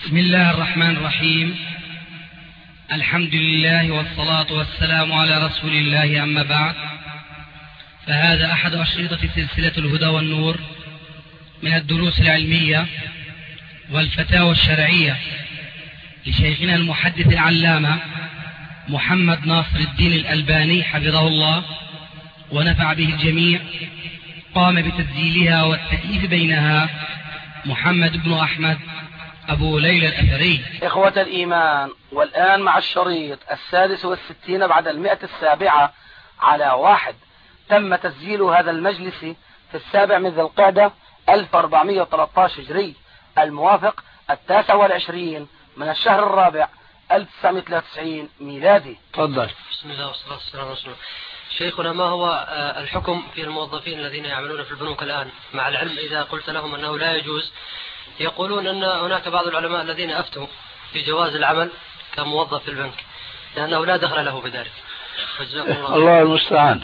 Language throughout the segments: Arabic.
بسم الله الرحمن الرحيم. الحمد لله والصلاة والسلام على رسول الله، أما بعد، فهذا أحد أشرطة سلسلة الهدى والنور من الدروس العلمية والفتاوى الشرعية لشيخنا المحدث العلامة محمد ناصر الدين الألباني حفظه الله ونفع به الجميع. قام بتسجيلها والتأليف بينها محمد بن أحمد أبو ليلى الأثري. إخوة الإيمان، والآن مع الشريط 66 بعد 107 على 1. تم تسجيل هذا المجلس في 7 من ذي القعدة 1413 هجري، الموافق 29 من الشهر الرابع 1993 ميلادي. تفضل. بسم الله والصلاة والسلام على رسول الله. شيخنا، ما هو الحكم في الموظفين الذين يعملون في البنوك الآن، مع العلم إذا قلت لهم أنه لا يجوز؟ يقولون أن هناك بعض العلماء الذين أفتوا في جواز العمل كموظف في البنك لأنه لا دخل له بذلك. الله المستعان.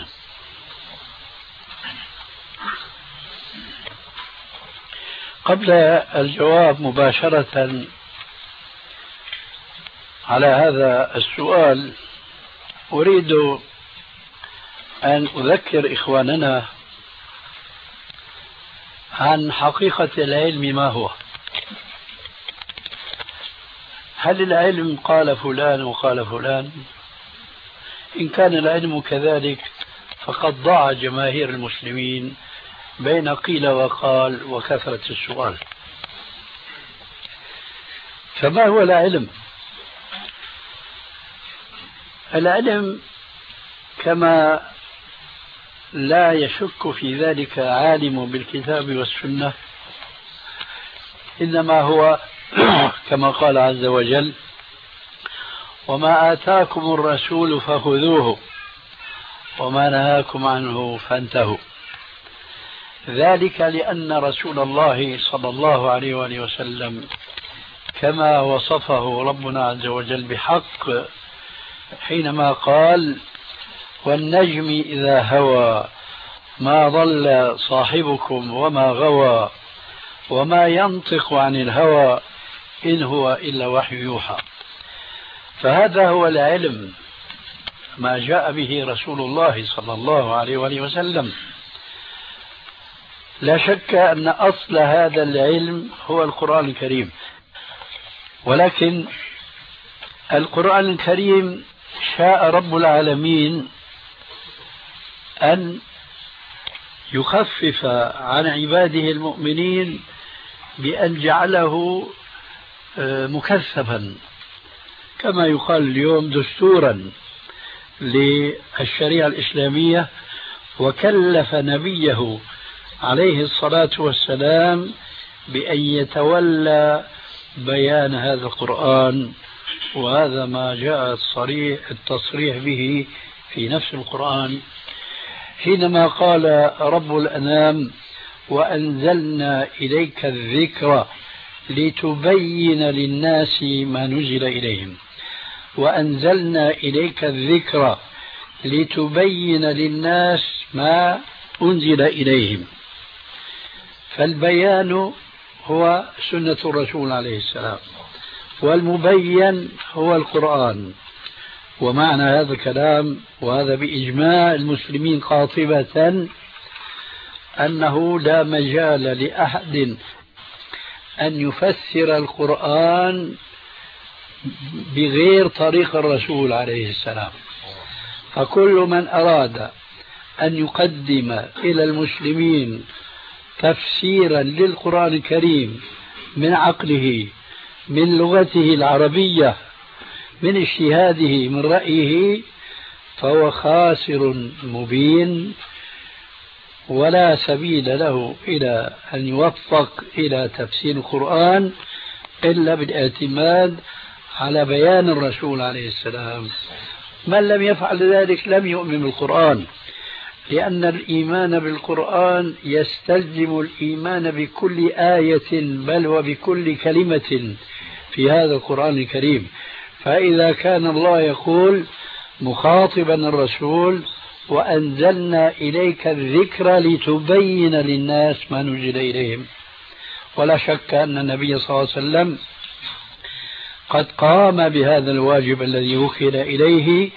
قبل الجواب مباشرة على هذا السؤال، أريد أن أذكر إخواننا عن حقيقة العلم ما هو. هل العلم قال فلان وقال فلان؟ إن كان العلم كذلك فقد ضاع جماهير المسلمين بين قيل وقال وكثرة السؤال. فما هو العلم؟ العلم كما لا يشك في ذلك عالم بالكتاب والسنة، إنما هو كما قال عز وجل: وما آتاكم الرسول فخذوه وما نهاكم عنه فانتهوا. ذلك لأن رسول الله صلى الله عليه وآله وسلم كما وصفه ربنا عز وجل بحق حينما قال: والنجم إذا هوى ما ضل صاحبكم وما غوى وما ينطق عن الهوى إن هو إلا وحي يوحى. فهذا هو العلم، ما جاء به رسول الله صلى الله عليه وآله وسلم. لا شك أن أصل هذا العلم هو القرآن الكريم، ولكن القرآن الكريم شاء رب العالمين أن يخفف عن عباده المؤمنين بأن جعله مكثفا، كما يقال اليوم دستورا للشريعة الإسلامية، وكلف نبيه عليه الصلاة والسلام بأن يتولى بيان هذا القرآن. وهذا ما جاء التصريح به في نفس القرآن حينما قال رب الأنام: وأنزلنا إليك الذكر لتبين للناس ما نزل إليهم. وأنزلنا إليك الذكر لتبين للناس ما أنزل إليهم. فالبيان هو سنة الرسول عليه السلام، والمبين هو القرآن. ومعنى هذا الكلام، وهذا بإجماع المسلمين قاطبة، أنه لا مجال لأحد أن يفسر القرآن بغير طريق الرسول عليه السلام. فكل من أراد أن يقدم إلى المسلمين تفسيرا للقرآن الكريم من عقله، من لغته العربية، من اجتهاده، من رأيه، فهو خاسر مبين، ولا سبيل له إلى أن يوفق إلى تفسير القرآن إلا بالاعتماد على بيان الرسول عليه السلام. من لم يفعل ذلك لم يؤمن بالقرآن، لأن الإيمان بالقرآن يستلزم الإيمان بكل آية، بل وبكل كلمة في هذا القرآن الكريم. فإذا كان الله يقول مخاطبا الرسول: وأنزلنا إليك الذكر لتبين للناس ما نزل إليهم، ولا شك أن النبي صلى الله عليه وسلم قد قام بهذا الواجب الذي وكل إليه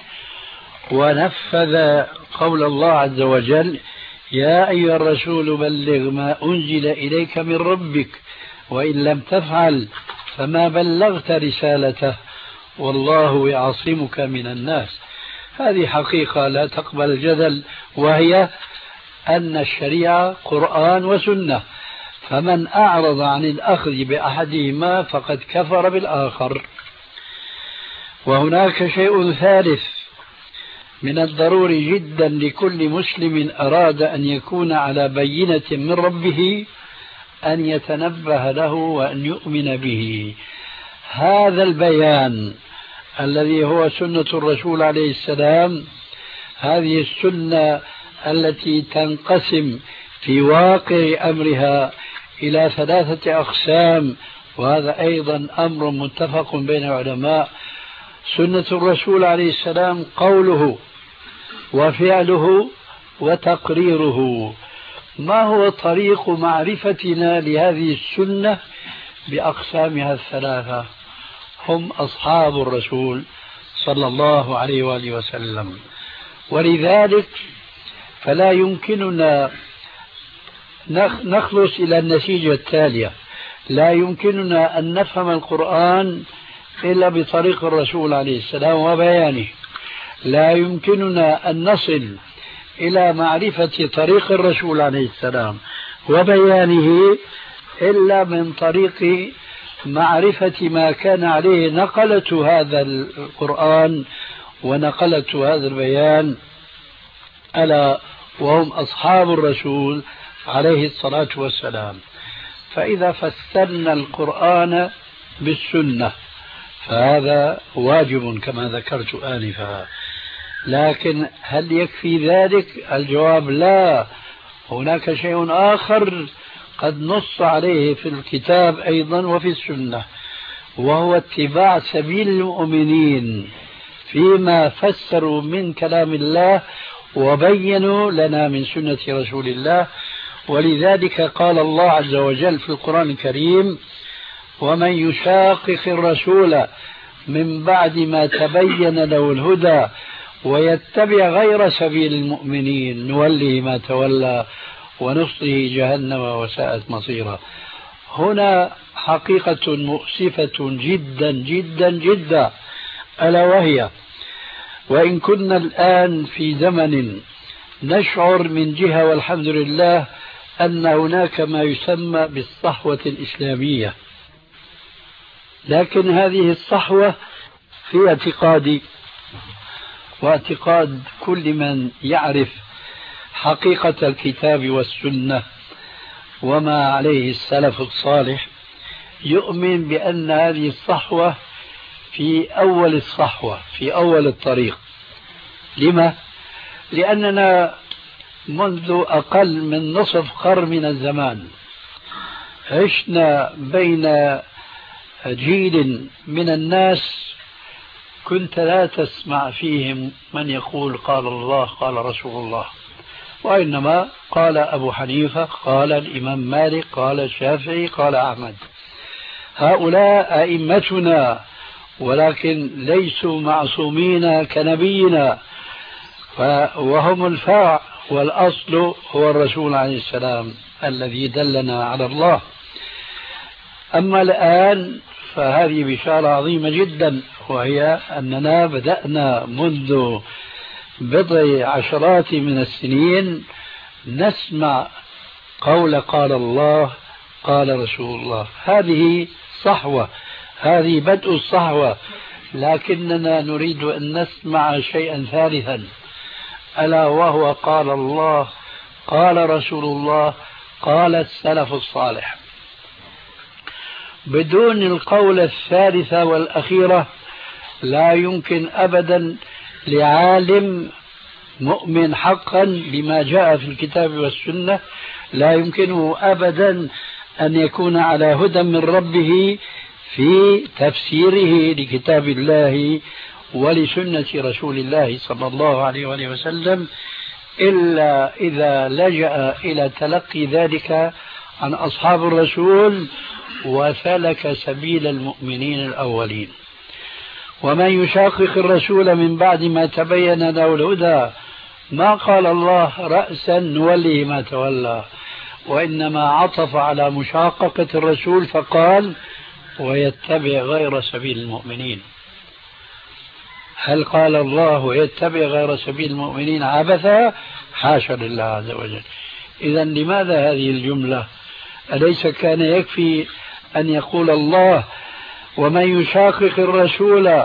ونفذ قول الله عز وجل: يا أيها الرسول بلغ ما أنزل إليك من ربك وإن لم تفعل فما بلغت رسالته والله يعصمك من الناس. هذه حقيقة لا تقبل الجدل، وهي أن الشريعة قرآن وسنة، فمن أعرض عن الأخذ بأحدهما فقد كفر بالآخر. وهناك شيء ثالث من الضروري جدا لكل مسلم أراد أن يكون على بينة من ربه أن يتنبه له وأن يؤمن به. هذا البيان الذي هو سنة الرسول عليه السلام، هذه السنة التي تنقسم في واقع أمرها إلى 3 أقسام، وهذا أيضا أمر متفق بين العلماء. سنة الرسول عليه السلام قوله وفعله وتقريره. ما هو طريق معرفتنا لهذه السنة بأقسامها 3؟ هم أصحاب الرسول صلى الله عليه وآله وسلم، ولذلك فلا يمكننا نخلص إلى النتيجة التالية: لا يمكننا أن نفهم القرآن إلا بطريق الرسول عليه السلام وبيانه، لا يمكننا أن نصل إلى معرفة طريق الرسول عليه السلام وبيانه إلا من طريق معرفة ما كان عليه نقلة هذا القرآن ونقلة هذا البيان، ألا وهم أصحاب الرسول عليه الصلاة والسلام. فإذا فسرنا القرآن بالسنة فهذا واجب كما ذكرت آنفا، لكن هل يكفي ذلك؟ الجواب لا. هناك شيء آخر قد نص عليه في الكتاب أيضا وفي السنة، وهو اتباع سبيل المؤمنين فيما فسروا من كلام الله وبينوا لنا من سنة رسول الله. ولذلك قال الله عز وجل في القرآن الكريم: ومن يشاقق الرسول من بعد ما تبين له الهدى ويتبع غير سبيل المؤمنين نوله ما تولى ونصله جهنم وساءت مصيرا. هنا حقيقة مؤسفة جدا جدا جدا، ألا وهي: وإن كنا الآن في زمن نشعر من جهة والحمد لله أن هناك ما يسمى بالصحوة الإسلامية، لكن هذه الصحوة في اعتقادي واعتقاد كل من يعرف حقيقة الكتاب والسنة وما عليه السلف الصالح يؤمن بأن هذه الصحوة في أول الصحوة، في أول الطريق. لما؟ لأننا منذ أقل من نصف قرن من الزمان عشنا بين جيل من الناس كنت لا تسمع فيهم من يقول قال الله قال رسول الله، وإنما قال أبو حنيفة، قال الإمام مالك، قال الشافعي، قال أحمد. هؤلاء أئمتنا، ولكن ليسوا معصومين كنبينا، وهم الفرع، والأصل هو الرسول عليه السلام الذي دلنا على الله. أما الآن فهذه بشارة عظيمة جدا، وهي أننا بدأنا منذ بضع عشرات من السنين نسمع قول قال الله قال رسول الله. هذه صحوة، هذه بدء الصحوة، لكننا نريد أن نسمع شيئا ثالثا، ألا وهو قال الله قال رسول الله قال السلف الصالح. بدون القول الثالثة والأخيرة لا يمكن أبدا لعالم مؤمن حقا بما جاء في الكتاب والسنة، لا يمكنه أبدا أن يكون على هدى من ربه في تفسيره لكتاب الله ولسنة رسول الله صلى الله عليه وآله وسلم إلا إذا لجأ إلى تلقي ذلك عن أصحاب الرسول وسلك سبيل المؤمنين الأولين. ومن يشاقق الرسول من بعد ما تبين له الهدى ما قال الله رأسا نوليه ما تولى، وإنما عطف على مشاققة الرسول فقال ويتبع غير سبيل المؤمنين. هل قال الله ويتبع غير سبيل المؤمنين عبثا؟ حاشا لله عز وجل. إذا لماذا هذه الجملة؟ أليس كان يكفي أن يقول الله ومن يشاقق الرسول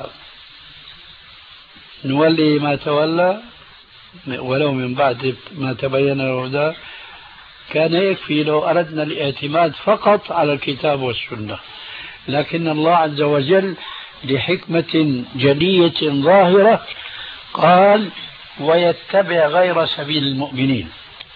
نولي ما تولى ولو من بعد ما تبين الهدى؟ كان يكفي لو أردنا الاعتماد فقط على الكتاب والسنة، لكن الله عز وجل لحكمة جلية ظاهرة قال ويتبع غير سبيل المؤمنين.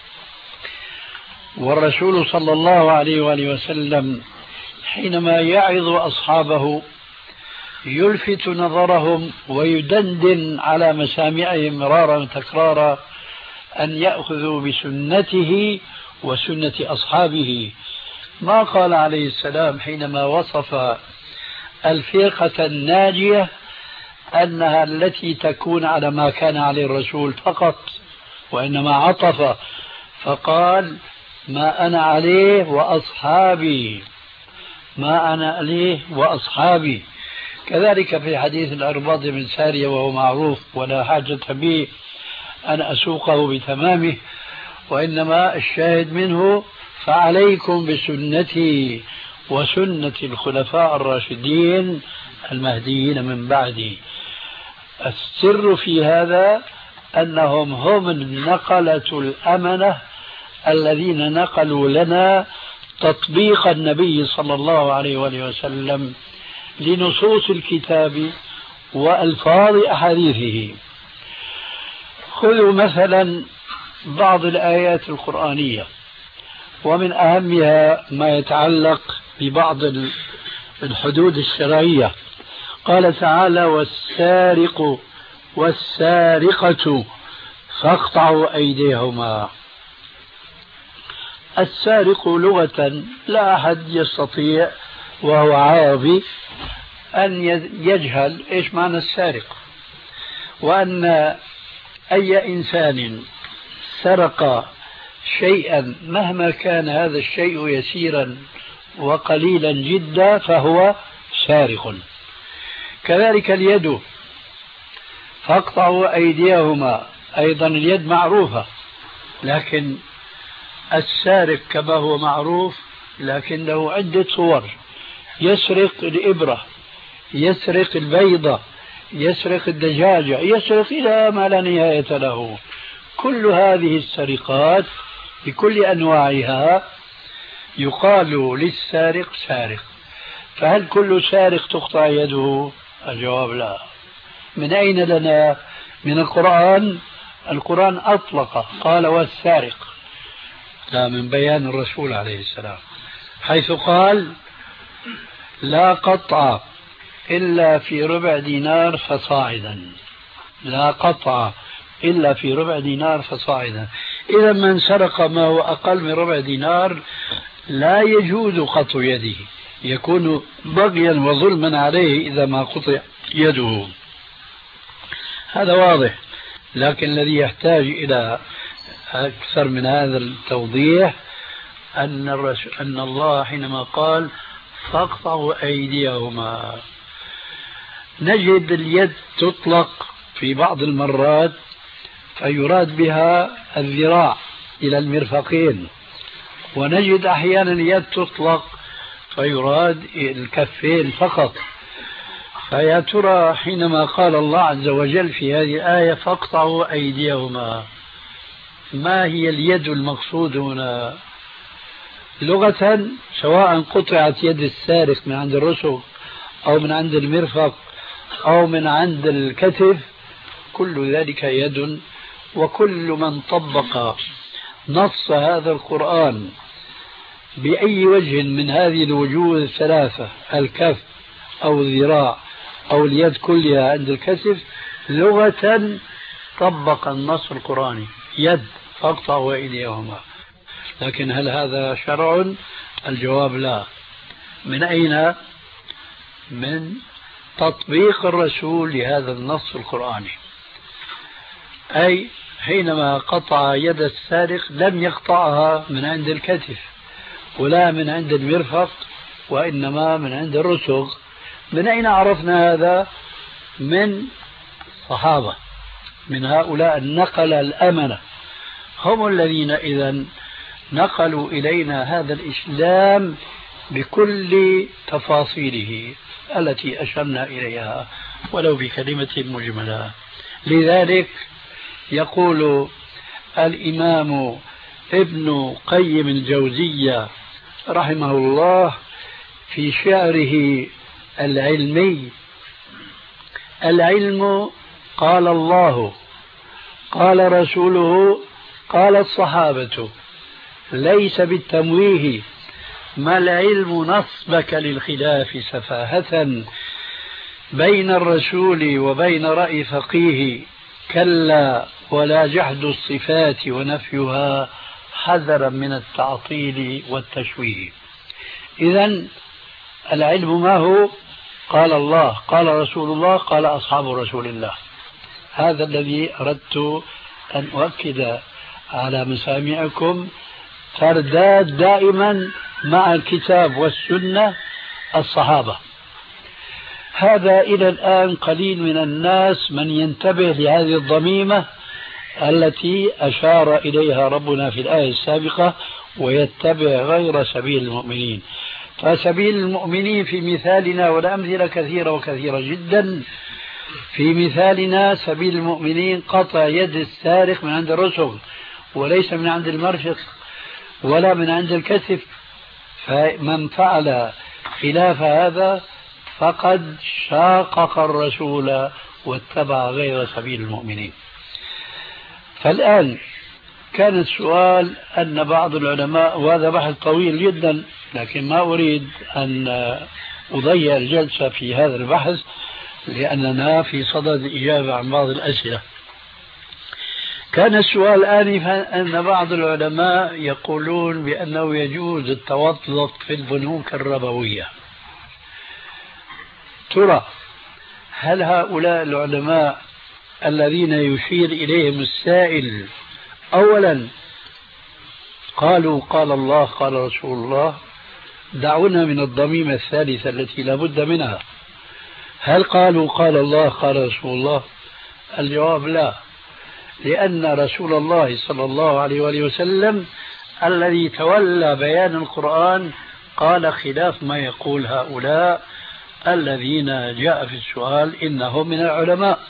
والرسول صلى الله عليه وآله وسلم حينما يعظ أصحابه يلفت نظرهم ويدندن على مسامعهم مرارا وتكرارا أن يأخذوا بسنته وسنة أصحابه. ما قال عليه السلام حينما وصف الفرقة الناجية أنها التي تكون على ما كان عليه الرسول فقط، وإنما عطف فقال ما أنا عليه وأصحابي، ما أنا عليه وأصحابي. كذلك في حديث الأرباض بن سارية وهو معروف ولا حاجة بي أن أسوقه بتمامه، وإنما الشاهد منه فعليكم بسنتي وسنة الخلفاء الراشدين المهديين من بعدي. السر في هذا أنهم هم النقلة الأمنة الذين نقلوا لنا تطبيق النبي صلى الله عليه وآله وسلم لنصوص الكتاب وألفاظ أحاديثه. خذوا مثلا بعض الآيات القرآنية، ومن أهمها ما يتعلق ببعض الحدود الشرعية. قال تعالى والسارق والسارقة فاقطعوا أيديهما. السارق لغة لا أحد يستطيع وهو عربي أن يجهل إيش معنى السارق، وأن أي إنسان سرق شيئا مهما كان هذا الشيء يسيرا وقليلا جدا فهو سارق. كذلك اليد فاقطعوا أيديهما، أيضا اليد معروفة، لكن السارق كما هو معروف لكن له عدة صور. يسرق الإبرة، يسرق البيضة، يسرق الدجاجة، يسرق إلى ما لا نهاية له. كل هذه السرقات بكل أنواعها يقال للسارق سارق. فهل كل سارق تقطع يده؟ الجواب لا. من أين لنا؟ من القرآن. القرآن أطلق قال والسارق، لا، من بيان الرسول عليه السلام حيث قال لا قطع إلا في ربع دينار فصاعدا، لا قطع إلا في ربع دينار فصاعدا. إذا من سرق ما هو أقل من ربع دينار لا يجوز قطع يده، يكون بغيا وظلما عليه إذا ما قطع يده. هذا واضح، لكن الذي يحتاج إلى أكثر من هذا التوضيح أن الله حينما قال فاقطعوا أيديهما، نجد اليد تطلق في بعض المرات فيراد بها الذراع إلى المرفقين، ونجد أحيانا اليد تطلق فيراد الكفين فقط. فيا ترى حينما قال الله عز وجل في هذه الآية فاقطعوا أيديهما، ما هي اليد المقصود هنا لغة؟ سواء قطعت يد السارق من عند الرسغ أو من عند المرفق أو من عند الكتف، كل ذلك يد. وكل من طبق نص هذا القرآن بأي وجه من هذه الوجوه الثلاثة، الكف أو الذراع أو اليد كلها عند الكتف، لغة طبق النص القرآني، يد فاقطعوا أيديهما. لكن هل هذا شرع؟ الجواب لا. من أين؟ من تطبيق الرسول لهذا النص القرآني. أي حينما قطع يد السارق لم يقطعها من عند الكتف ولا من عند المرفق، وإنما من عند الرسغ. من أين عرفنا هذا؟ من صحابة، من هؤلاء النقل الأمنة، هم الذين إذا نقلوا إلينا هذا الإسلام بكل تفاصيله التي أشرنا إليها ولو بكلمة مجملة. لذلك يقول الإمام ابن قيم الجوزية رحمه الله في شعره العلمي: العلم قال الله قال رسوله قال الصحابة، ليس بالتمويه، ما العلم نصبك للخلاف سفاهة بين الرسول وبين رأي فقيه، كلا ولا جحد الصفات ونفيها حذرا من التعطيل والتشويه. إذن العلم ما هو؟ قال الله قال رسول الله قال أصحاب رسول الله. هذا الذي أردت أن أؤكد على مسامعكم، ترداد دائما مع الكتاب والسنة الصحابة. هذا إلى الآن قليل من الناس من ينتبه لهذه الضميمة التي أشار إليها ربنا في الآية السابقة: ويتبع غير سبيل المؤمنين. فسبيل المؤمنين في مثالنا، والأمثلة كثيرة وكثيرة جدا، في مثالنا سبيل المؤمنين قطع يد السارق من عند الرسغ وليس من عند المرفق ولا من عند الكتف. فمن فعل خلاف هذا فقد شاقق الرسول واتبع غير سبيل المؤمنين. فالآن كان السؤال أن بعض العلماء، وهذا بحث طويل جدا لكن ما أريد أن أضيع الجلسة في هذا البحث لأننا في صدد الإجابة عن بعض الأسئلة. كان السؤال آنفا أن بعض العلماء يقولون بأنه يجوز التوظف في البنوك الربوية. ترى هل هؤلاء العلماء الذين يشير إليهم السائل أولا قالوا قال الله قال رسول الله؟ دعونا من الضميمة الثالثة التي لا بد منها. هل قالوا قال الله قال رسول الله؟ الجواب لا، لأن رسول الله صلى الله عليه وآله وسلم الذي تولى بيان القرآن قال خلاف ما يقول هؤلاء الذين جاء في السؤال إنهم من العلماء.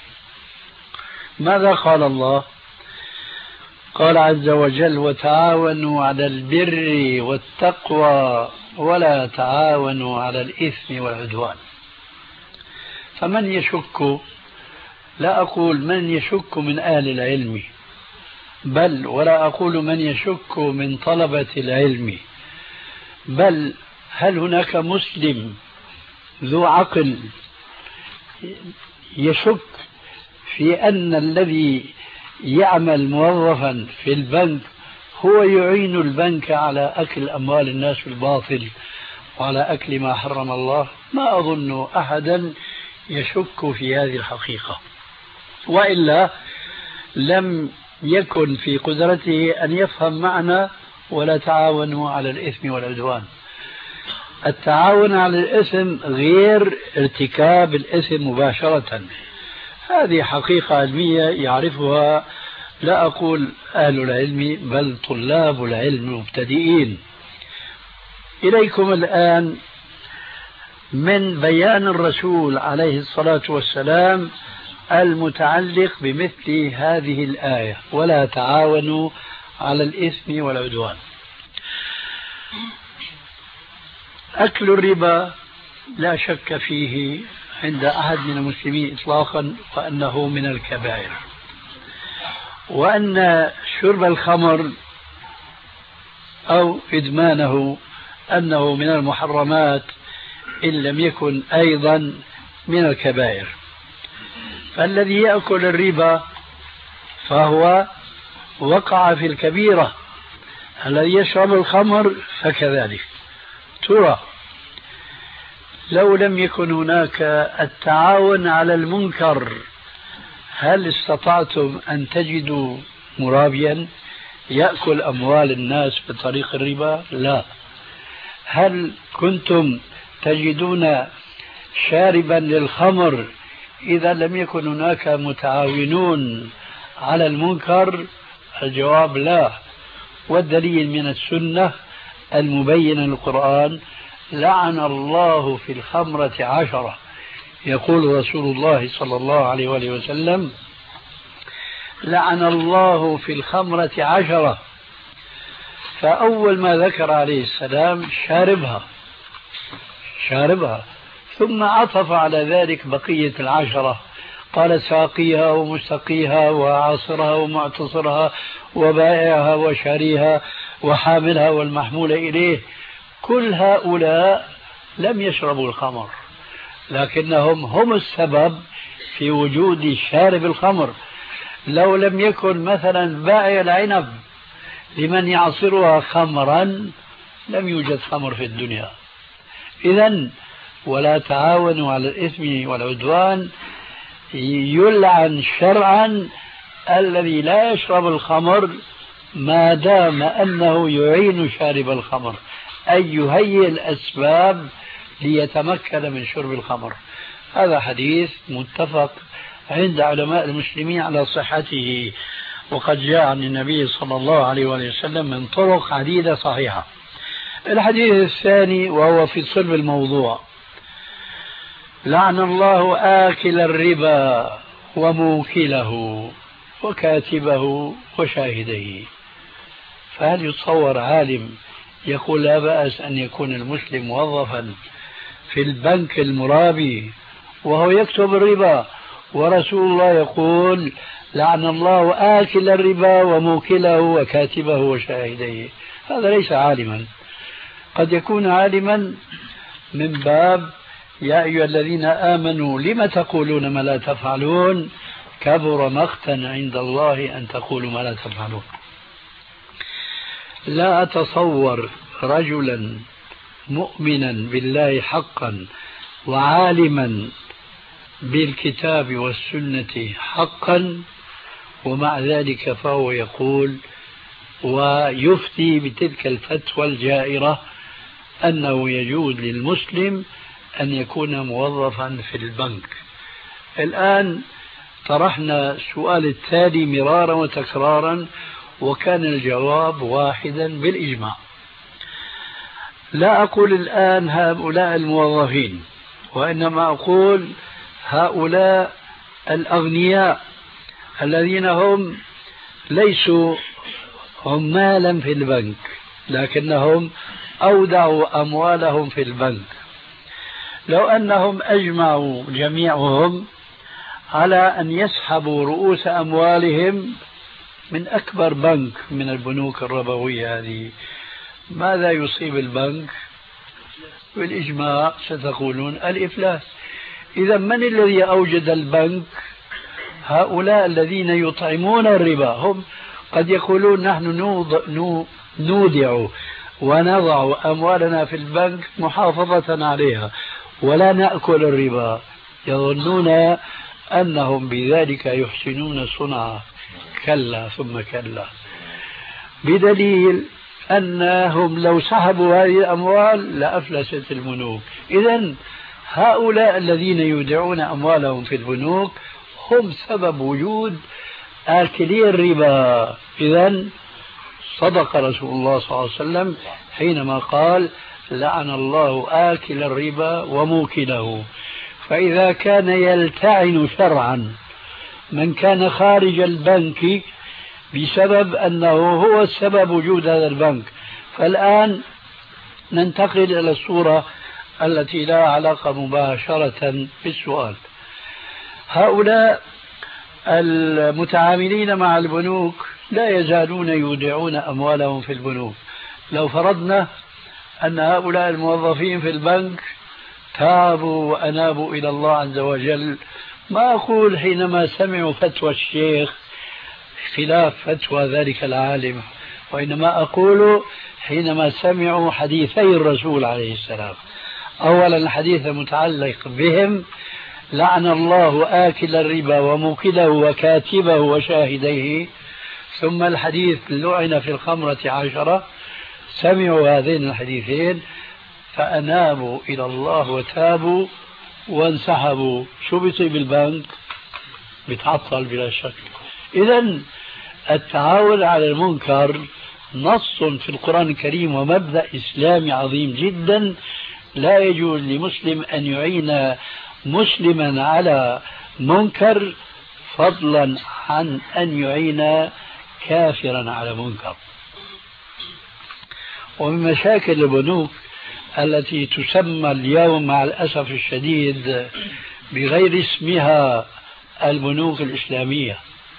ماذا قال الله؟ قال عز وجل: وتعاونوا على البر والتقوى ولا تعاونوا على الإثم والعدوان. فمن يشك، لا أقول من يشك من أهل العلم، بل ولا أقول من يشك من طلبة العلم، بل هل هناك مسلم ذو عقل يشك في أن الذي يعمل موظفا في البنك هو يعين البنك على أكل أموال الناس بالباطل وعلى أكل ما حرم الله؟ ما أظن أحدا يشك في هذه الحقيقة، وإلا لم يكن في قدرته أن يفهم معنى ولا تعاونوا على الإثم والعدوان. التعاون على الإثم غير ارتكاب الإثم مباشرة، هذه حقيقة علمية يعرفها لا أقول أهل العلم بل طلاب العلم المبتدئين. إليكم الآن من بيان الرسول عليه الصلاة والسلام المتعلق بمثل هذه الآية: ولا تعاونوا على الإثم والعدوان. أكل الربا لا شك فيه عند أحد من المسلمين إطلاقا وأنه من الكبائر، وأن شرب الخمر أو إدمانه أنه من المحرمات إن لم يكن أيضا من الكبائر. فالذي يأكل الربا فهو وقع في الكبيرة، الذي يشرب الخمر فكذلك. ترى لو لم يكن هناك التعاون على المنكر هل استطعتم أن تجدوا مرابيا يأكل أموال الناس بطريق الربا؟ لا. هل كنتم تجدون شاربا للخمر إذا لم يكن هناك متعاونون على المنكر؟ الجواب لا. والدليل من السنة المبينة للقرآن: لعن الله في الخمرة 10. يقول رسول الله صلى الله عليه وآله وسلم: لعن الله في الخمرة 10. فأول ما ذكر عليه السلام شاربها، ثم عطف على ذلك بقية 10، قال: ساقيها ومستقيها وعاصرها ومعتصرها وبائعها وشاريها وحاملها والمحمول إليه. كل هؤلاء لم يشربوا الخمر، لكنهم هم السبب في وجود شارب الخمر. لو لم يكن مثلا بائع العنب لمن يعصرها خمرا لم يوجد خمر في الدنيا. إذن ولا تعاونوا على الإثم والعدوان يلعن شرعا الذي لا يشرب الخمر ما دام أنه يعين شارب الخمر، أي يهيئ الأسباب ليتمكن من شرب الخمر. هذا حديث متفق عند علماء المسلمين على صحته، وقد جاء عن النبي صلى الله عليه وسلم من طرق عديدة صحيحة. الحديث الثاني وهو في صلب الموضوع: لعن الله آكل الربا وموكله وكاتبه وشاهديه. فهل يتصور عالم يقول لا بأس أن يكون المسلم موظفا في البنك المرابي وهو يكتب الربا، ورسول الله يقول: لعن الله آكل الربا وموكله وكاتبه وشاهديه؟ هذا ليس عالما. قد يكون عالما من باب يا أيها الذين آمنوا لم تقولون ما لا تفعلون، كبر مقتا عند الله أن تقولوا ما لا تفعلون. لا أتصور رجلا مؤمنا بالله حقا وعالما بالكتاب والسنة حقا ومع ذلك فهو يقول ويفتي بتلك الفتوى الجائرة أنه يجوز للمسلم أن يكون موظفا في البنك. الآن طرحنا السؤال التالي مرارا وتكرارا وكان الجواب واحدا بالإجماع. لا أقول الآن هؤلاء الموظفين، وإنما أقول هؤلاء الأغنياء الذين هم ليسوا عمالا في البنك لكنهم أودعوا أموالهم في البنك. لو أنهم أجمعوا جميعهم على أن يسحبوا رؤوس أموالهم من أكبر بنك من البنوك الربوية هذه، ماذا يصيب البنك؟ بالإجماع ستقولون الإفلاس. إذا من الذي أوجد البنك؟ هؤلاء الذين يطعمون الربا. هم قد يقولون نحن نودع ونضع أموالنا في البنك محافظة عليها ولا نأكل الربا، يظنون أنهم بذلك يحسنون صنعا. كلا ثم كلا، بدليل أنهم لو سحبوا هذه الأموال لأفلست البنوك. إذن هؤلاء الذين يودعون أموالهم في البنوك هم سبب وجود آكلي الربا. إذن صدق رسول الله صلى الله عليه وسلم حينما قال: لعن الله آكل الربا وموكله. فإذا كان يلتعن شرعا من كان خارج البنك بسبب أنه هو السبب وجود هذا البنك، فالآن ننتقل إلى الصورة التي لا علاقة مباشرة بالسؤال. هؤلاء المتعاملين مع البنوك لا يزالون يودعون أموالهم في البنوك. لو فرضنا أن هؤلاء الموظفين في البنك تابوا وأنابوا إلى الله عز وجل، ما أقول حينما سمعوا فتوى الشيخ خلاف فتوى ذلك العالم، وإنما أقول حينما سمعوا حديثي الرسول عليه السلام. أولا الحديث المتعلق بهم: لعن الله آكل الربا وموكله وكاتبه وشاهديه. ثم الحديث: لعن في الخمرة 10. سمعوا هذين الحديثين فأنابوا إلى الله وتابوا وانسحبوا. شو بيصير بالبنك؟ بيتعطل بلا شك. إذن التعاون على المنكر نص في القرآن الكريم ومبدأ إسلامي عظيم جدا. لا يجوز لمسلم أن يعين مسلما على منكر فضلا عن أن يعين كافرا على منكر. ومن مشاكل البنوك التي تسمى اليوم مع الأسف الشديد بغير اسمها البنوك الإسلامية،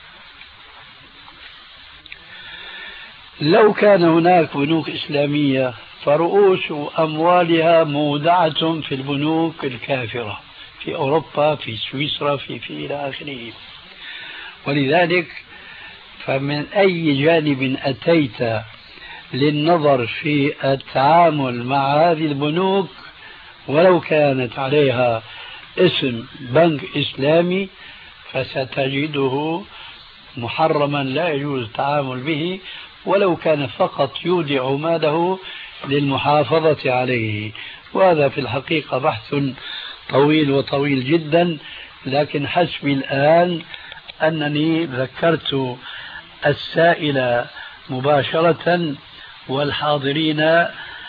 لو كان هناك بنوك إسلامية فرؤوس أموالها مودعة في البنوك الكافرة في أوروبا، في سويسرا، في إلى آخره. ولذلك فمن أي جانب أتيت للنظر في التعامل مع هذه البنوك ولو كانت عليها اسم بنك إسلامي فستجده محرما، لا يجوز التعامل به ولو كان فقط يودع ماله للمحافظة عليه. وهذا في الحقيقة بحث طويل وطويل جدا، لكن حسبي الآن أنني ذكرت السائل مباشرة والحاضرين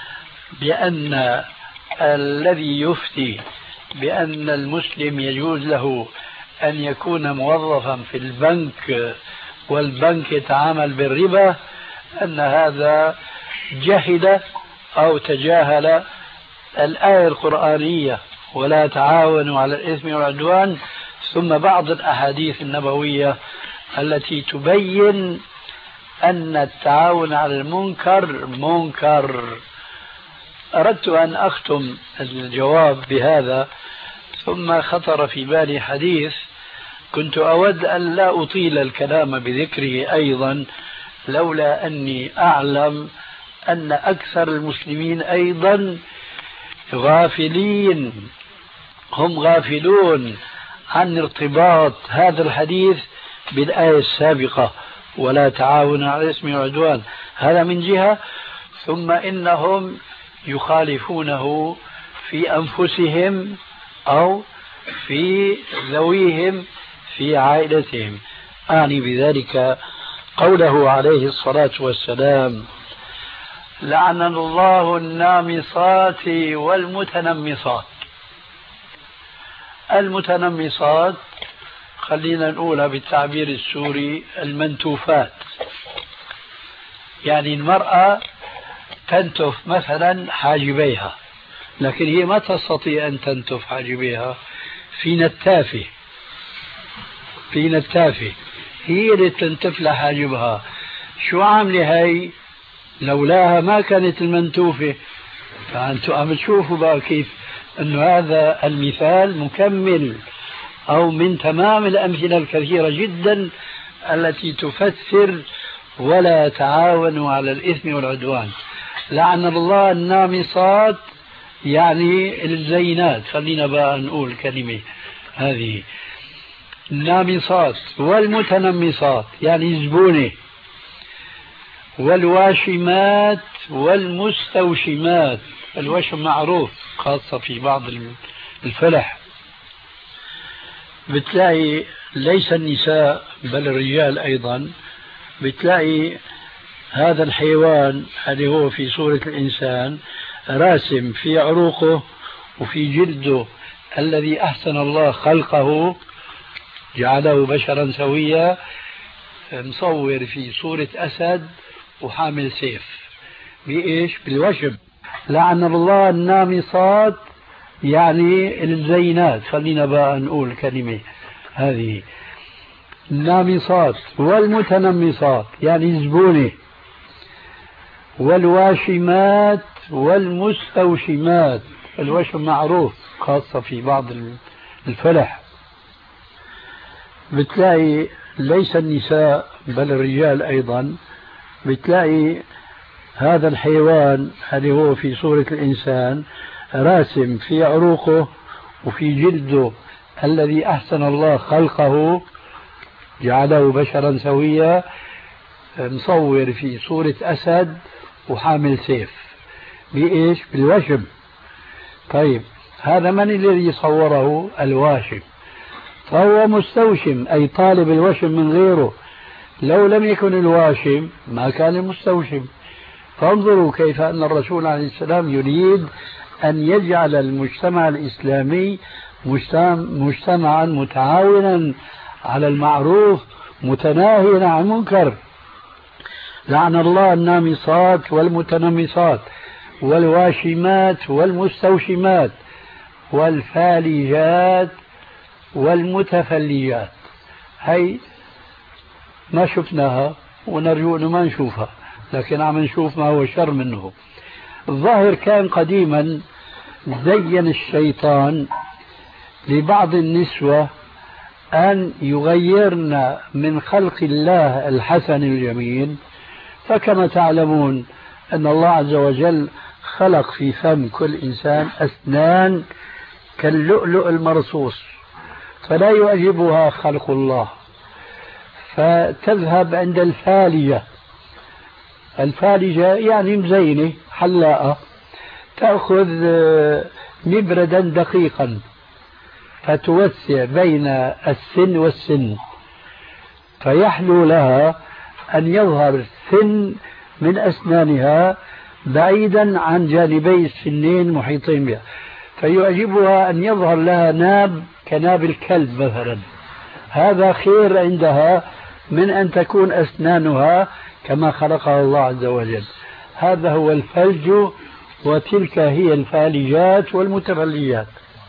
بأن الذي يفتي بأن المسلم يجوز له أن يكون موظفا في البنك والبنك يتعامل بالربا أن هذا جهل أو تجاهل الآية القرآنية: ولا تعاونوا على الإثم والعدوان، ثم بعض الأحاديث النبوية التي تبين أن التعاون على المنكر منكر. أردت أن أختم الجواب بهذا، ثم خطر في بالي حديث كنت أود أن لا أطيل الكلام بذكره أيضا، لولا أني أعلم أن أكثر المسلمين أيضا غافلين، هم غافلون عن ارتباط هذا الحديث بالآية السابقة: ولا تعاون على الإثم والعدوان. هذا من جهة، ثم إنهم يخالفونه في أنفسهم أو في ذويهم في عائلتهم. أعني بذلك قوله عليه الصلاة والسلام: لعن الله النامصات والمتنمصات. المتنمصات خلينا نقولها بالتعبير السوري المنتوفات، يعني المرأة تنتف مثلا حاجبيها، لكن هي ما تستطيع أن تنتف حاجبيها، في نتافة هي اللي تنتف لها حاجبها. شو عاملة هاي؟ لولاها ما كانت المنتوفة. فأنتوا عم تشوفوا بقى كيف أنه هذا المثال مكمل أو من تمام الأمثلة الكثيرة جدا التي تفسر ولا تعاونوا على الإثم والعدوان. لعن الله النامصات يعني الزينات، خلينا بقى نقول كلمة هذه النامصات، والمتنمصات يعني زبونة، والواشمات والمستوشمات. الوشم معروف خاصة في بعض الفلح، بتلاقي ليس النساء بل الرجال أيضا، بتلاقي هذا الحيوان اللي هو في صورة الإنسان راسم في عروقه وفي جلده الذي أحسن الله خلقه جعله بشرا سويا، مصور في صورة أسد وحامل سيف. بإيش؟ بالوشم. لعن الله النامصات يعني الزينات، خلينا بقى نقول كلمة هذه النامصات، والمتنمصات يعني زبونة، والواشمات والمستوشمات. الوشم معروف خاصة في بعض الفلح، بتلاقي ليس النساء بل الرجال أيضا، بتلاقي هذا الحيوان اللي هو في صورة الإنسان راسم في عروقه وفي جلده الذي أحسن الله خلقه جعله بشرا سويا، مصور في صورة أسد وحامل سيف. بإيش؟ بالوشم. طيب هذا من الذي صوره؟ الواشم. فهو مستوشم، أي طالب الوشم من غيره. لو لم يكن الواشم ما كان المستوشم. فانظروا كيف أن الرسول عليه السلام يريد أن يجعل المجتمع الإسلامي مجتمعا متعاونا على المعروف متناهيا عن المنكر. لعن الله النامصات والمتنمصات والواشمات والمستوشمات والفالجات والمتفلجات. هي ما شفناها ونرجو أنه ما نشوفها، لكن عم نشوف ما هو شر منه. الظاهر كان قديما زين الشيطان لبعض النسوة أن يغيرن من خلق الله الحسن الجميل. فكما تعلمون أن الله عز وجل خلق في فم كل إنسان أسنان كاللؤلؤ المرصوص، فلا يعجبها خلق الله، فتذهب عند الفالجة. الفالجة يعني مزينة حلاقة، تأخذ مبردا دقيقا فتوسع بين السن والسن، فيحلو لها أن يظهر سن من أسنانها بعيدا عن جانبي السنين محيطين بها، فيعجبها أن يظهر لها ناب كناب الكلب مثلا. هذا خير عندها من أن تكون أسنانها كما خلقها الله عز وجل. هذا هو الفلج، وتلك هي الفالجات والمتفلجات.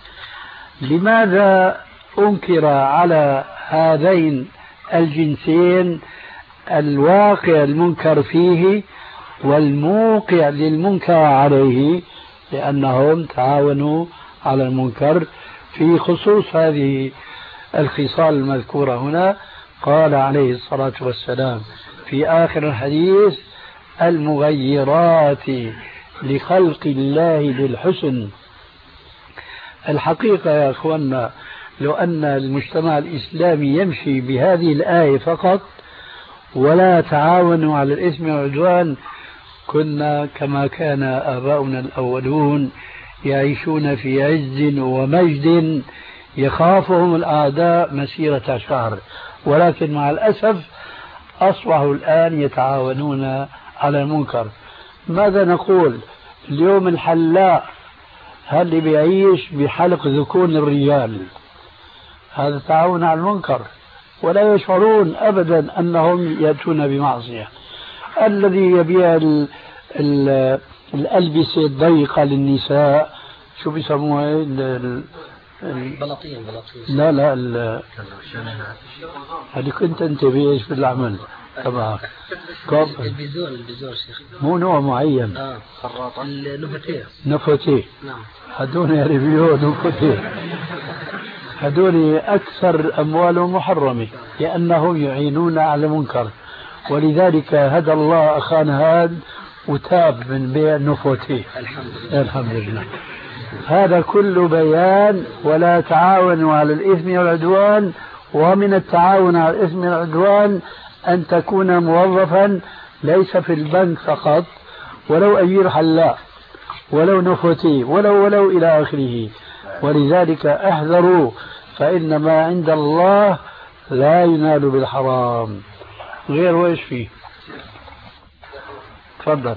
لماذا أنكر على هذين الجنسين الواقع المنكر فيه والموقع للمنكر عليه؟ لأنهم تعاونوا على المنكر. في خصوص هذه الخصال المذكورة هنا قال عليه الصلاة والسلام في آخر الحديث: المغيرات لخلق الله للحسن. الحقيقة يا أخوانا لو أن المجتمع الإسلامي يمشي بهذه الآية فقط ولا تعاونوا على الإثم والعدوان كنا كما كان آباؤنا الأولون يعيشون في عز ومجد يخافهم الأعداء مسيرة شهر. ولكن مع الأسف أصبحوا الآن يتعاونون على المنكر. ماذا نقول اليوم؟ الحلاق هل بيعيش بحلق ذكون الرجال، هذا تعاون على المنكر، ولا يشعرون أبدا أنهم يأتون بمعصية. الذي يبيع الألبسة الضيقة للنساء، شو بيسموها؟ بلاطين. لا هذه كنت أنت بإيش في العمل تبعك؟ البيزون شيخ، مو نوع معين. نفوتيه. نعم. هدول ريفيو نفوتيه. هدول أكثر أموالهم محرمة لأنهم يعينون على المنكر، ولذلك هدى الله أخانا هاد وتاب من بيع نفوتيه. الحمد لله. هذا كله بيان ولا تعاونوا على الإثم والعدوان. ومن التعاون على الإثم والعدوان أن تكون موظفا ليس في البنك فقط، ولو أجير حلاق، ولو نفوتي، ولو إلى آخره. ولذلك احذروا، فإن ما عند الله لا ينال بالحرام. غير وإيش فيه؟ تفضل.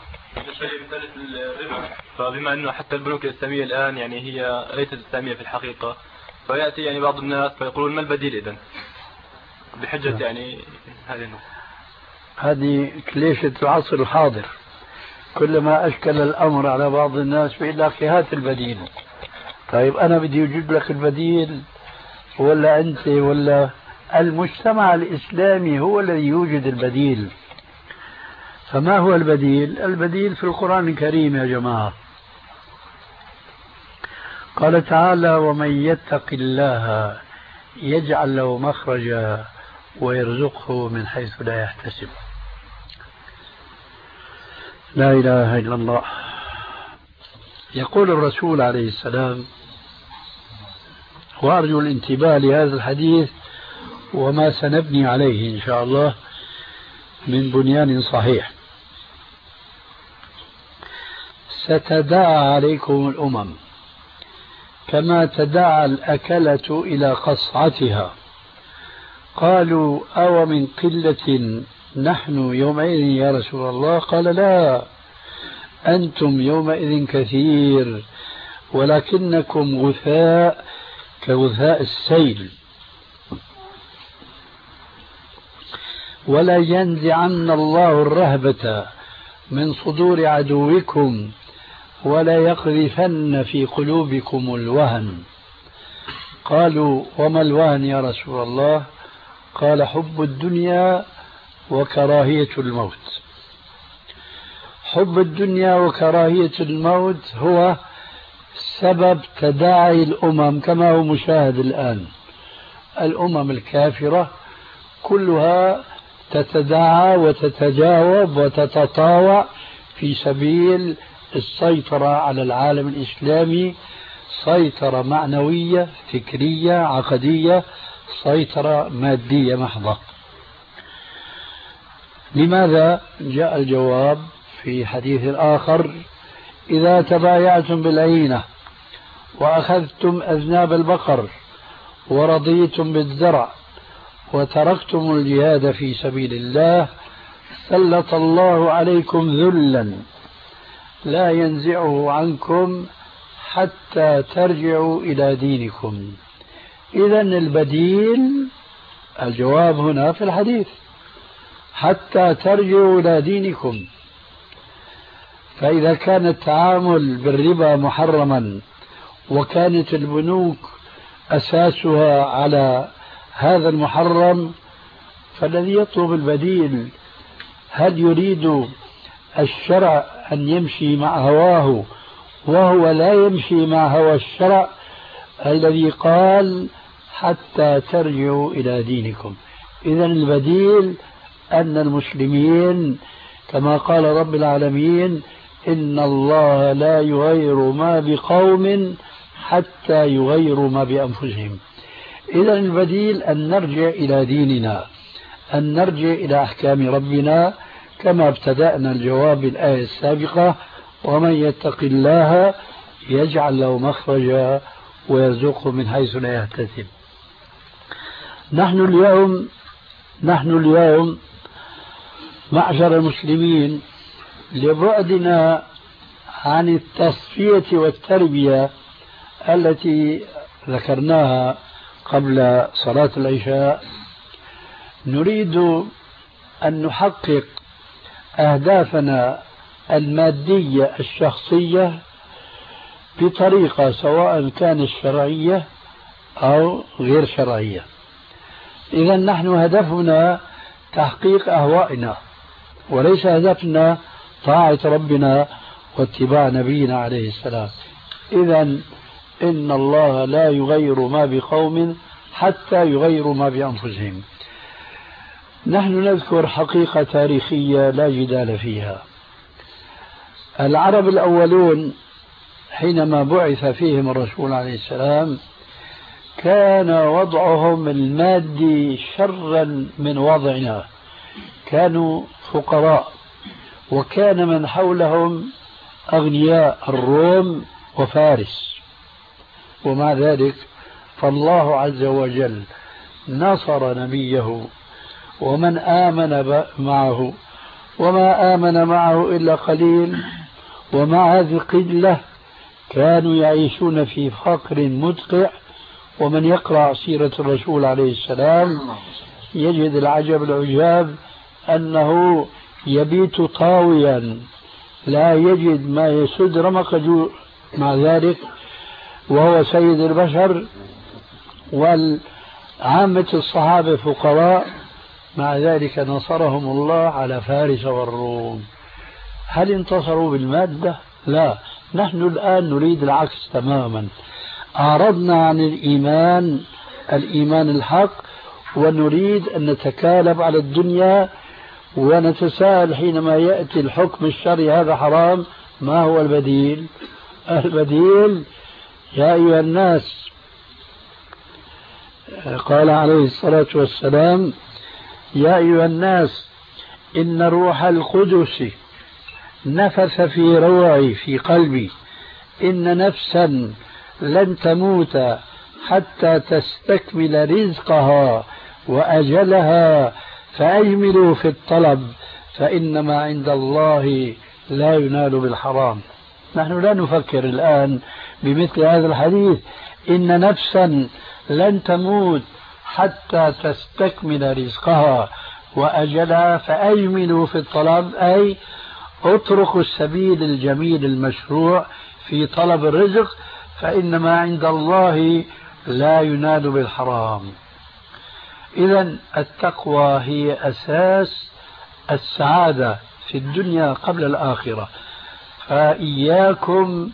فبما أنه حتى البنوك الإسلامية الآن يعني هي ليست إسلامية في الحقيقة، فيأتي يعني بعض الناس فيقولون ما البديل إذن؟ بحجة يعني هذه النقطة. هذه كليشة العصر الحاضر. كلما أشكل الأمر على بعض الناس بيقول لك هات البديل. طيب أنا بدي أجيب لك البديل ولا أنت ولا المجتمع الإسلامي هو الذي يوجد البديل؟ فما هو البديل؟ البديل في القرآن الكريم يا جماعة. قال تعالى: ومن يتق الله يجعل له مخرجا ويرزقه من حيث لا يحتسب. لا إله إلا الله. يقول الرسول عليه السلام، وأرجو الانتباه لهذا الحديث وما سنبني عليه إن شاء الله من بنيان صحيح: ستداعى عليكم الأمم كما تداعى الأكلة إلى قصعتها. قالوا: أو من قلة نحن يومئذ يا رسول الله؟ قال: لا، أنتم يومئذ كثير ولكنكم غثاء كغثاء السيل. ولا ينزعن الله الرهبة من صدور عدوكم ولا يقذفن في قلوبكم الوهن. قالوا: وما الوهن يا رسول الله؟ قال: حب الدنيا وكراهية الموت. حب الدنيا وكراهية الموت هو سبب تداعي الأمم كما هو مشاهد الآن. الأمم الكافرة كلها تتداعى وتتجاوب وتتطاوع في سبيل السيطرة على العالم الإسلامي، سيطرة معنوية فكرية عقدية، سيطرة مادية محضة. لماذا؟ جاء الجواب في حديث آخر: إذا تبايعتم بالعينة وأخذتم أذناب البقر ورضيتم بالزرع وتركتم الجهاد في سبيل الله سلط الله عليكم ذلا لا ينزعه عنكم حتى ترجعوا إلى دينكم. إذن البديل، الجواب هنا في الحديث: حتى ترجعوا إلى دينكم. فإذا كان التعامل بالربا محرما وكانت البنوك أساسها على هذا المحرم، فالذي يطلب البديل هل يريد الشرع أن يمشي مع هواه وهو لا يمشي مع هوى الشرع الذي قال حتى ترجعوا إلى دينكم؟ إذن البديل أن المسلمين كما قال رب العالمين: إن الله لا يغير ما بقوم حتى يغيروا ما بأنفسهم. إذن البديل أن نرجع إلى ديننا، أن نرجع إلى أحكام ربنا كما ابتدأنا الجواب بالآية السابقة: ومن يتق الله يجعل له مخرجا ويرزقه من حيث لا يحتسب. نحن اليوم معشر المسلمين لبعدنا عن التصفية والتربية التي ذكرناها قبل صلاة العشاء، نريد أن نحقق أهدافنا المادية الشخصية بطريقة سواء كانت شرعية أو غير شرعية. إذن نحن هدفنا تحقيق أهوائنا، وليس هدفنا طاعة ربنا واتباع نبينا عليه السلام. إذن إن الله لا يغير ما بقوم حتى يغيروا ما بأنفسهم. نحن نذكر حقيقة تاريخية لا جدال فيها. العرب الأولون حينما بعث فيهم الرسول عليه السلام كان وضعهم المادي شرا من وضعنا، كانوا فقراء، وكان من حولهم أغنياء الروم وفارس. ومع ذلك فالله عز وجل نصر نبيه ومن آمن معه، وما آمن معه إلا قليل، ومع هذه القلة كانوا يعيشون في فقر مدقع. ومن يقرأ سيرة الرسول عليه السلام يجد العجب العجاب أنه يبيت طاويا لا يجد ما يسد رمق جوع، مع ذلك وهو سيد البشر والعامة الصحابة فقراء، مع ذلك نصرهم الله على فارس والروم. هل انتصروا بالمادة؟ لا، نحن الآن نريد العكس تماما. أعرضنا عن الإيمان الحق، ونريد أن نتكالب على الدنيا ونتساءل حينما يأتي الحكم الشرعي هذا حرام، ما هو البديل؟ البديل يا أيها الناس، قال عليه الصلاة والسلام يا أيها الناس إن روح القدس نفث في روعي في قلبي إن نفسا لن تموت حتى تستكمل رزقها وأجلها فأجملوا في الطلب فإنما عند الله لا ينال بالحرام. نحن لا نفكر الآن بمثل هذا الحديث إن نفسا لن تموت حتى تستكمل رزقها وأجلها فأجملوا في الطلب، أي اتركوا السبيل الجميل المشروع في طلب الرزق فإنما عند الله لا ينال بالحرام. إذن التقوى هي أساس السعادة في الدنيا قبل الآخرة، فإياكم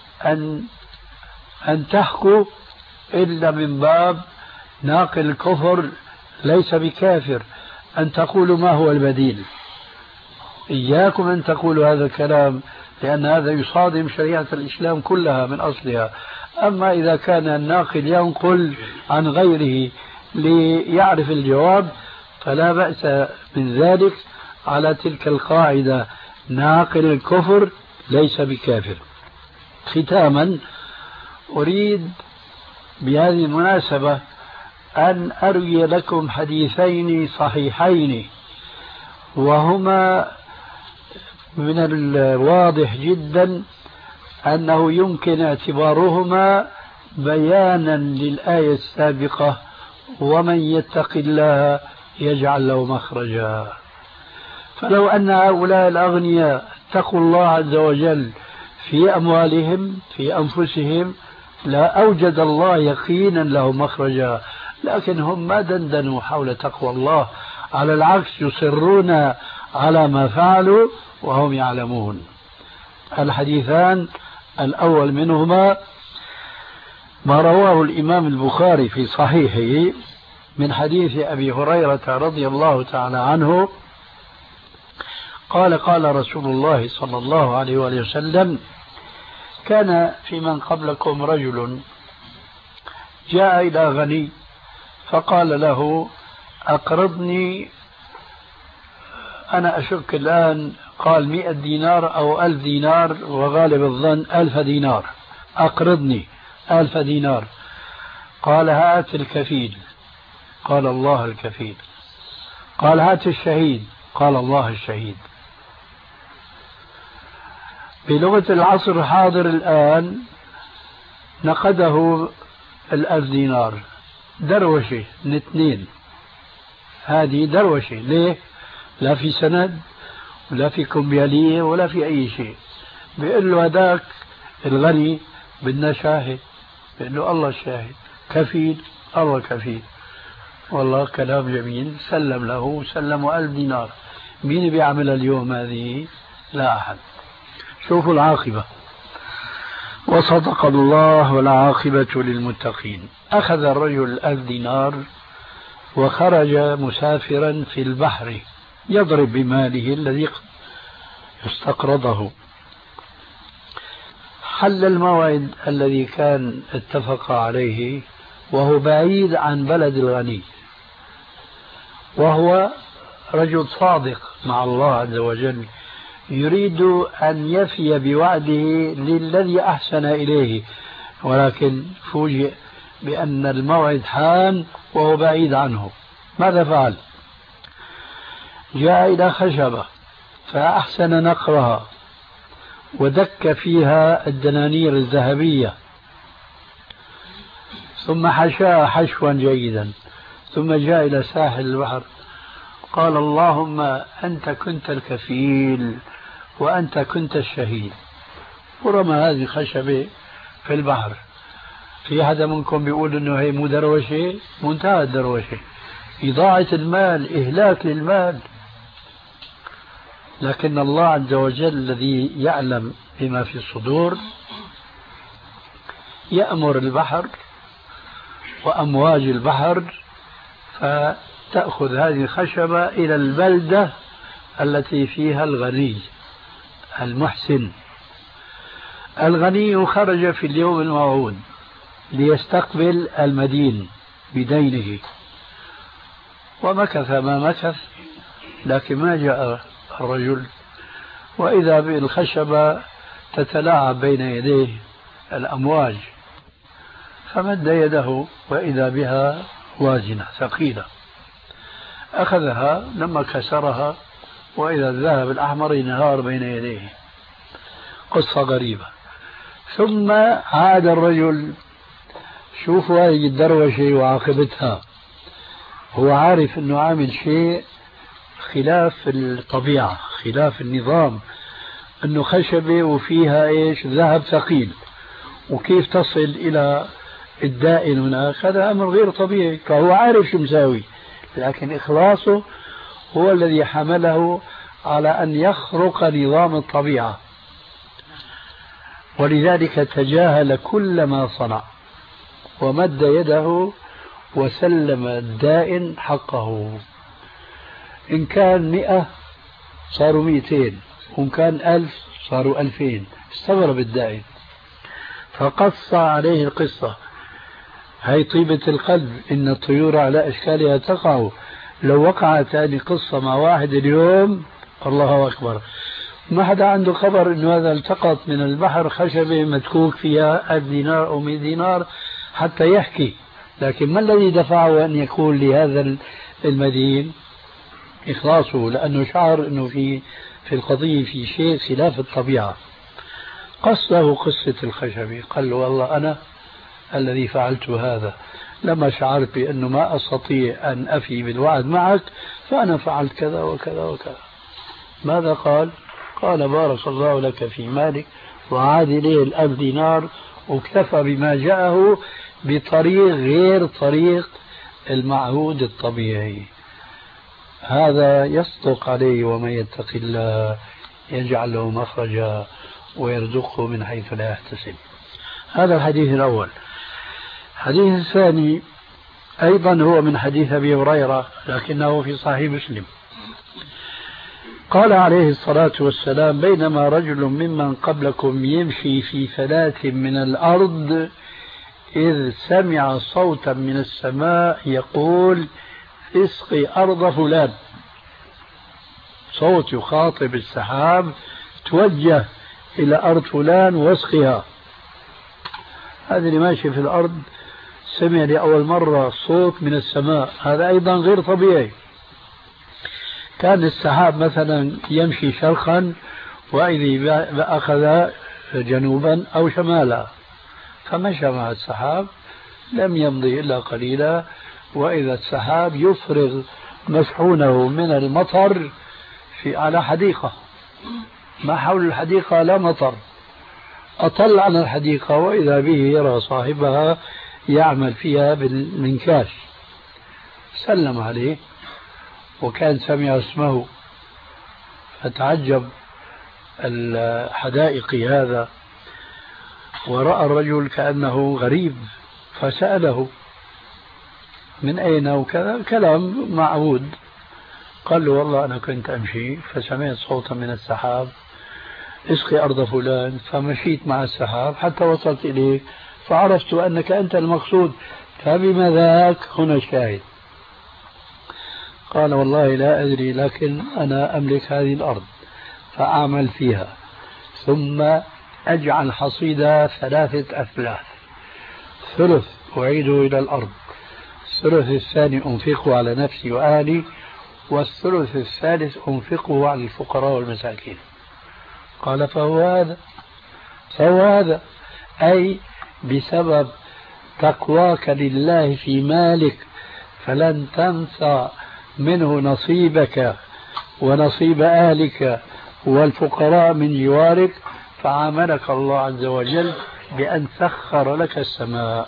أن تحكوا إلا من باب ناقل الكفر ليس بكافر، أن تقولوا ما هو البديل. إياكم أن تقولوا هذا الكلام لأن هذا يصادم شريعة الإسلام كلها من أصلها. أما إذا كان الناقل ينقل عن غيره ليعرف الجواب فلا بأس من ذلك على تلك القاعدة ناقل الكفر ليس بكافر. ختاما أريد بهذه المناسبة أن أروي لكم حديثين صحيحين، وهما من الواضح جدا أنه يمكن اعتبارهما بيانا للآية السابقة ومن يتق الله يجعل له مخرجا. فلو أن هؤلاء الأغنياء اتقوا الله عز وجل في أموالهم في أنفسهم لا أوجد الله يقينا له مخرجا، لكن هم ما دندنوا حول تقوى الله، على العكس يصرون على ما فعلوا وهم يعلمون. الحديثان الأول منهما ما رواه الإمام البخاري في صحيحه من حديث أبي هريرة رضي الله تعالى عنه قال قال رسول الله صلى الله عليه وآله وسلم كان في من قبلكم رجل جاء إلى غني فقال له أقرضني، أنا أشك الآن قال 100 دينار أو 1000 دينار وغالب الظن 1000 دينار، أقرضني 1000 دينار. قال هات الكفيل، قال الله الكفيل. قال هات الشهيد، قال الله الشهيد. بلغة العصر الحاضر الآن نقده 1000 دينار دروشة من اثنين، هذه دروشة. ليه؟ لا في سند ولا في كمبيالية ولا في أي شيء. بيقول له هذاك الغني بدنا شاهد، بيقول له الله الشاهد، كفيل الله كفيل. والله كلام جميل، سلم له، سلموا 1000 دينار. مين بيعمل اليوم هذه؟ لا أحد. شوفوا العاقبة. وصدق الله والعاقبة للمتقين. أخذ الرجل 1000 دينار وخرج مسافرا في البحر يضرب بماله الذي استقرضه. حل الموعد الذي كان اتفق عليه وهو بعيد عن بلد الغني، وهو رجل صادق مع الله عز وجل يريد أن يفي بوعده للذي أحسن إليه، ولكن فوجئ بأن الموعد حان وهو بعيد عنه. ماذا فعل؟ جاء إلى خشبة فأحسن نقرها ودك فيها الدنانير الذهبية، ثم حشاها حشوا جيدا، ثم جاء إلى ساحل البحر قال اللهم أنت كنت الكفيل وأنت كنت الشهيد، ورمى هذه الخشبة في البحر. في حدا منكم بيقول إنه هي مو دروشة؟ منتهى الدروشة، إضاعة المال، إهلاك للمال. لكن الله عز وجل الذي يعلم بما في الصدور يأمر البحر وأمواج البحر فتأخذ هذه الخشبة إلى البلدة التي فيها الغني المحسن. الغني خرج في اليوم الموعود ليستقبل المدين بدينه، ومكث ما مكث، لكن ما جاء الرجل، وإذا بالخشبة تتلاعب بين يديه الأمواج، فمد يده وإذا بها وازنة ثقيلة، أخذها لما كسرها وإذا الذهب الأحمر ينهار بين يديه. قصة غريبة. ثم عاد الرجل، شوفوا هذه الدروشة وعاقبتها، هو عارف أنه عامل شيء خلاف الطبيعة خلاف النظام، أنه خشبة وفيها إيش ذهب ثقيل، وكيف تصل إلى الدائن هناك، هذا أمر غير طبيعي، فهو عارف شو مساوي، لكن إخلاصه هو الذي حمله على أن يخرق نظام الطبيعة، ولذلك تجاهل كل ما صنع ومد يده وسلم الدائن حقه. إن كان 100 صاروا 200، وإن كان 1000 صاروا 2000. استغرب الدائن فقص عليه القصة. هاي طيبة القلب، إن الطيور على أشكالها تقع، لو وقعت هذه قصة مع واحد اليوم الله أكبر، ما حدا عنده خبر إنه هذا التقط من البحر خشبة متكوك فيها 1000 دينار أو 100 دينار حتى يحكي. لكن ما الذي دفعه أن يكون لهذا المدين؟ إخلاصه، لأنه شعر أنه في القضية في شيء خلاف الطبيعة. قص له قصة الخشبة، قال له والله أنا الذي فعلت هذا لما شعرت بأنه ما أستطيع أن أفي بالوعد معك، فأنا فعلت كذا وكذا وكذا. ماذا قال؟ قال بارك الله لك في مالك، وعاد إليه 1000 دينار، واكتفى بما جاءه بطريق غير طريق المعهود الطبيعي. هذا يصدق عليه، ومن يتق الله يجعل له مخرجا ويرزقه من حيث لا يحتسب. هذا الحديث الأول. الحديث الثاني أيضا هو من حديث أبي هريرة، لكنه في صحيح مسلم. قال عليه الصلاة والسلام: بينما رجل ممن قبلكم يمشي في فلاة من الأرض إذ سمع صوتا من السماء يقول: اسقي أرض فلان. صوت يخاطب السحاب: توجه إلى أرض فلان واسقها. هذا اللي ماشي في الأرض سمع لأول مرة صوت من السماء، هذا أيضا غير طبيعي. كان السحاب مثلا يمشي شرقا وإذا أخذ جنوبا أو شمالا، فمشى مع السحاب، لم يمضي إلا قليلا وإذا السحاب يفرغ مسحونه من المطر على حديقة، ما حول الحديقة لا مطر، أطل عن الحديقة وإذا به يرى صاحبها يعمل فيها بالمنكاش. سلم عليه وكان سمع اسمه، فتعجب الحدائق هذا، ورأى الرجل كأنه غريب فسأله: من أين وكذا، كلام معهود. قال له: والله أنا كنت أمشي فسمعت صوتا من السحاب: اسقي أرض فلان، فمشيت مع السحاب حتى وصلت إليك فعرفت أنك أنت المقصود، فبما ذاك هنا الشاهد. قال: والله لا أدري، لكن أنا أملك هذه الأرض فأعمل فيها، ثم أجعل حصيدة 3 أثلاث، ثلث أعيده إلى الأرض، الثلث الثاني أنفقه على نفسي وأهلي، والثلث الثالث أنفقه على الفقراء والمساكين. قال: فهو هذا أي بسبب تقواك لله في مالك فلن تنسى منه نصيبك ونصيب أهلك والفقراء من جوارك، فعاملك الله عز وجل بأن سخر لك السماء.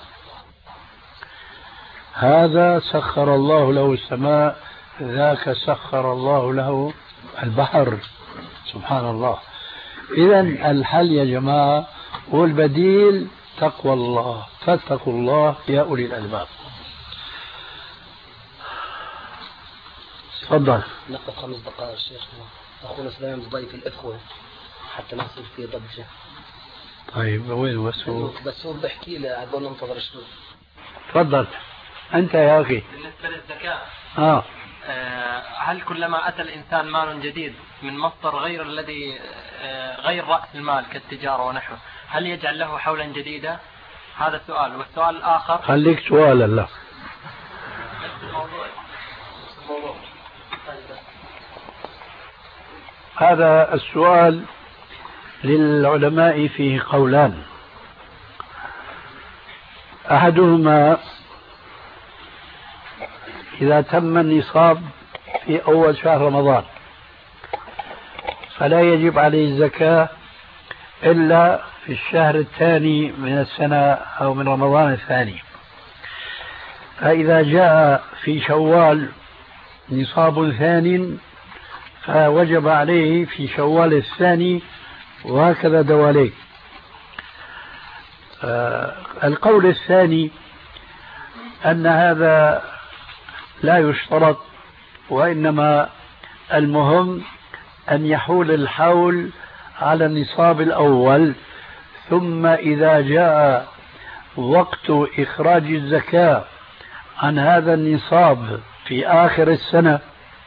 هذا سخر الله له السماء، ذاك سخر الله له البحر. سبحان الله. إذن الحل يا جماعة والبديل تقوى الله، فاتقوا الله يا أولي الألباب. تفضل. نقف 5 دقائق شيخنا، أخونا سليمان بضيف الإخوة حتى نحصل في ضجة. طيب وين وسو؟ بس هو بحكي له هذول ننتظر شوي. تفضل أنت يا أخي. بالنسبة للزكاة آه. هل كلما أتى الإنسان مال جديد من مصدر غير الذي غير رأس المال كالتجارة ونحوه، هل يجعل له حولا جديدا؟ هذا السؤال. والسؤال الآخر، خليك سؤالا. لا هذا السؤال للعلماء فيه قولان. أحدهما إذا تم النصاب في أول شهر رمضان فلا يجب عليه الزكاة إلا في الشهر الثاني من السنة أو من رمضان الثاني. فإذا جاء في شوال نصاب ثاني فوجب عليه في شوال الثاني، وهكذا دواليك. القول الثاني أن هذا لا يشترط، وإنما المهم أن يحول الحول على النصاب الأول، ثم إذا جاء وقت إخراج الزكاة عن هذا النصاب في آخر السنة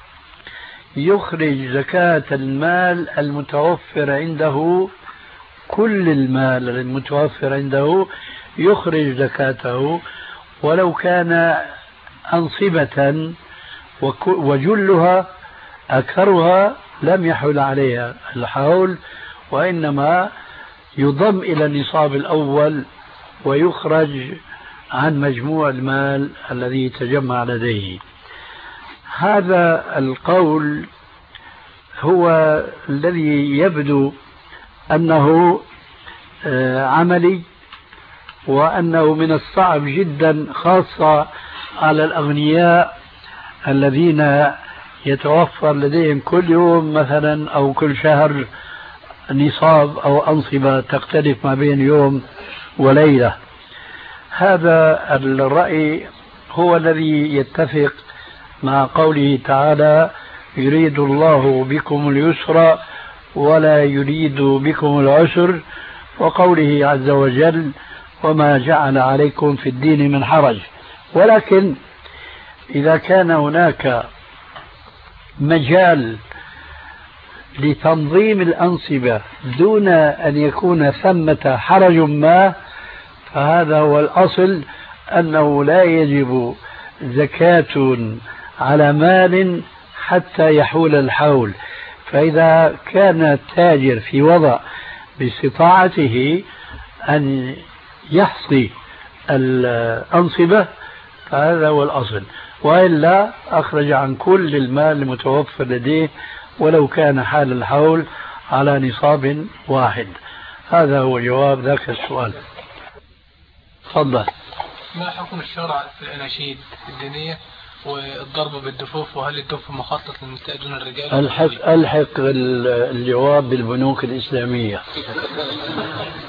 يخرج زكاة المال المتوفر عنده، كل المال المتوفر عنده يخرج زكاته، ولو كان أنصبة وجلها أكثرها لم يحول عليها الحول، وإنما يضم إلى النصاب الأول ويخرج عن مجموع المال الذي تجمع لديه. هذا القول هو الذي يبدو أنه عملي، وأنه من الصعب جدا خاصة على الأغنياء الذين يتوفر لديهم كل يوم مثلا أو كل شهر نصاب أو أنصبة تختلف ما بين يوم وليلة. هذا الرأي هو الذي يتفق مع قوله تعالى: يريد الله بكم اليسر ولا يريد بكم العسر، وقوله عز وجل: وما جعل عليكم في الدين من حرج. ولكن إذا كان هناك مجال لتنظيم الأنصبة دون أن يكون ثمة حرج ما، فهذا هو الأصل، أنه لا يجب زكاة على مال حتى يحول الحول. فإذا كان التاجر في وضع باستطاعته أن يحصي الأنصبة فهذا هو الأصل، وإلا أخرج عن كل المال المتوفر لديه ولو كان حال الحول على نصاب واحد. هذا هو جواب ذاك السؤال. تفضل. ما حكم الشرع في الأناشيد الدينية والضرب بالدفوف، وهل الدف مخصص للمستأذون الرجال؟ ألحق الجواب بالبنوك الإسلامية.